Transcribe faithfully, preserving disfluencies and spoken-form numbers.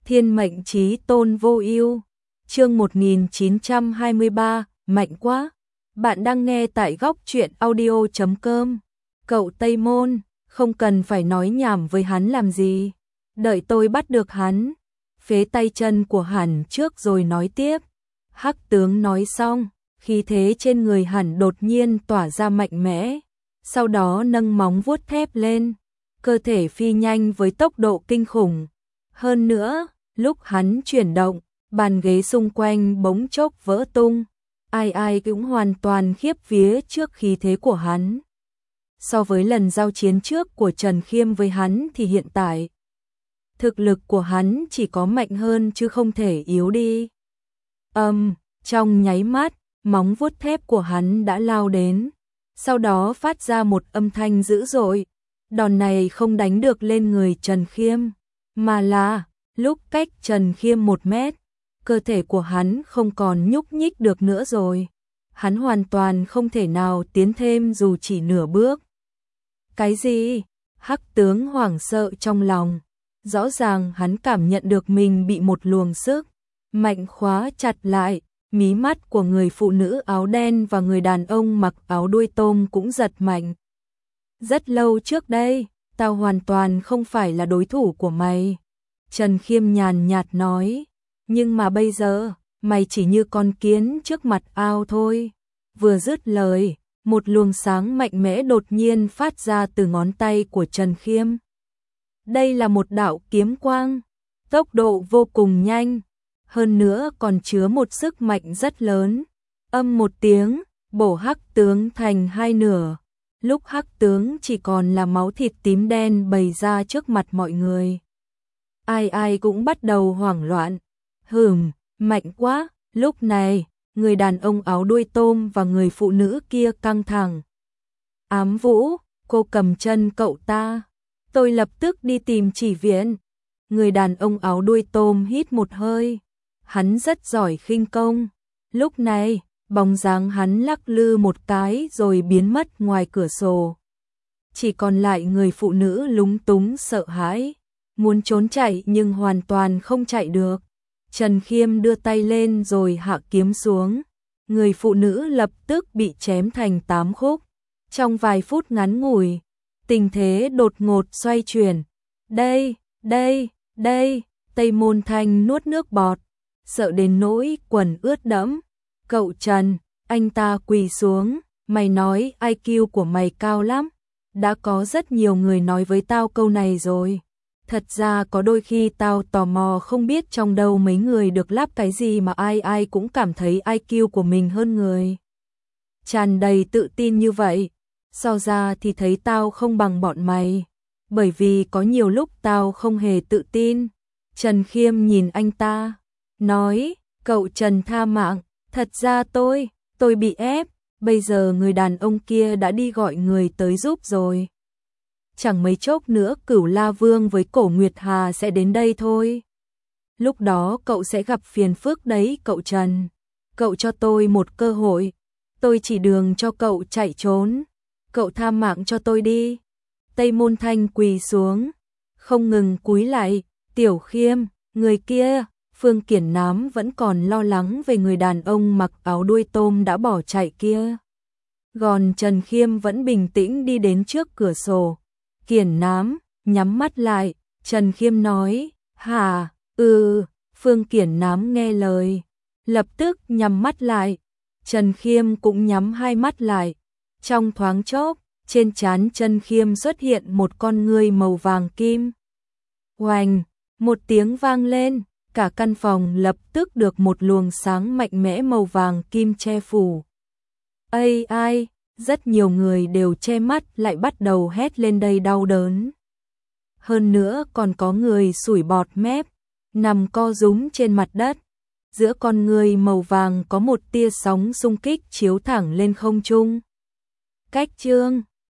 Thiên mệnh chí tôn vô ưu. Chương một nghìn chín trăm hai mươi ba, mạnh quá. Bạn đang nghe tại góc truyện audio chấm com. Cậu Tây Môn, không cần phải nói nhảm với hắn làm gì. Đợi tôi bắt được hắn, phế tay chân của hắn trước rồi nói tiếp. Hắc tướng nói xong, khí thế trên người hắn đột nhiên tỏa ra mạnh mẽ, sau đó nâng móng vuốt thép lên, cơ thể phi nhanh với tốc độ kinh khủng. Hơn nữa, lúc hắn chuyển động, bàn ghế xung quanh bỗng chốc vỡ tung, ai ai cũng hoàn toàn khiếp vía trước khí thế của hắn. So với lần giao chiến trước của Trần Khiêm với hắn thì hiện tại, thực lực của hắn chỉ có mạnh hơn chứ không thể yếu đi. Âm, um, trong nháy mắt, móng vuốt thép của hắn đã lao đến, sau đó phát ra một âm thanh dữ dội. Đòn này không đánh được lên người Trần Khiêm, mà là lúc cách Trần Khiêm một mét, cơ thể của hắn không còn nhúc nhích được nữa rồi. Hắn hoàn toàn không thể nào tiến thêm dù chỉ nửa bước. Cái gì? Hắc tướng hoảng sợ trong lòng. Rõ ràng hắn cảm nhận được mình bị một luồng sức mạnh khóa chặt lại. Mí mắt của người phụ nữ áo đen và người đàn ông mặc áo đuôi tôm cũng giật mạnh. Rất lâu trước đây, tao hoàn toàn không phải là đối thủ của mày. Trần Khiêm nhàn nhạt nói, nhưng mà bây giờ, mày chỉ như con kiến trước mặt ao thôi. Vừa dứt lời, một luồng sáng mạnh mẽ đột nhiên phát ra từ ngón tay của Trần Khiêm. Đây là một đạo kiếm quang, tốc độ vô cùng nhanh, hơn nữa còn chứa một sức mạnh rất lớn. Âm một tiếng, bổ Hắc tướng thành hai nửa. Lúc Hắc tướng chỉ còn là máu thịt tím đen bày ra trước mặt mọi người. Ai ai cũng bắt đầu hoảng loạn. Hừm, mạnh quá. Lúc này, người đàn ông áo đuôi tôm và người phụ nữ kia căng thẳng. Ám Vũ, cô cầm chân cậu ta. Tôi lập tức đi tìm chỉ viện. Người đàn ông áo đuôi tôm hít một hơi. Hắn rất giỏi khinh công. Lúc này, bóng dáng hắn lắc lư một cái rồi biến mất ngoài cửa sổ. Chỉ còn lại người phụ nữ lúng túng sợ hãi, muốn trốn chạy nhưng hoàn toàn không chạy được. Trần Khiêm đưa tay lên rồi hạ kiếm xuống. Người phụ nữ lập tức bị chém thành tám khúc. Trong vài phút ngắn ngủi, tình thế đột ngột xoay chuyển. Đây, đây, đây, Tây Môn Thanh nuốt nước bọt, sợ đến nỗi quần ướt đẫm. Cậu Trần, anh ta quỳ xuống, mày nói i kiu của mày cao lắm. Đã có rất nhiều người nói với tao câu này rồi. Thật ra có đôi khi tao tò mò không biết trong đầu mấy người được lắp cái gì mà ai ai cũng cảm thấy i kiu của mình hơn người. Tràn đầy tự tin như vậy, so ra thì thấy tao không bằng bọn mày. Bởi vì có nhiều lúc tao không hề tự tin. Trần Khiêm nhìn anh ta, nói, cậu Trần tha mạng. Thật ra tôi, tôi bị ép, bây giờ người đàn ông kia đã đi gọi người tới giúp rồi. Chẳng mấy chốc nữa Cửu La Vương với Cổ Nguyệt Hà sẽ đến đây thôi. Lúc đó cậu sẽ gặp phiền phức đấy cậu Trần. Cậu cho tôi một cơ hội, tôi chỉ đường cho cậu chạy trốn. Cậu tha mạng cho tôi đi. Tây Môn Thanh quỳ xuống, không ngừng cúi lại. Tiểu Khiêm, người kia. Phương Kiển Nám vẫn còn lo lắng về người đàn ông mặc áo đuôi tôm đã bỏ chạy kia. Còn Trần Khiêm vẫn bình tĩnh đi đến trước cửa sổ. Kiển Nám, nhắm mắt lại, Trần Khiêm nói, hả, ừ, Phương Kiển Nám nghe lời, lập tức nhắm mắt lại. Trần Khiêm cũng nhắm hai mắt lại. Trong thoáng chốc, trên trán Trần Khiêm xuất hiện một con ngươi màu vàng kim. Oành, một tiếng vang lên. Cả căn phòng lập tức được một luồng sáng mạnh mẽ màu vàng kim che phủ. Ây ai, rất nhiều người đều che mắt lại bắt đầu hét lên đầy đau đớn. Hơn nữa còn có người sủi bọt mép, nằm co rúm trên mặt đất. Giữa con người màu vàng có một tia sóng xung kích chiếu thẳng lên không trung. Cách chương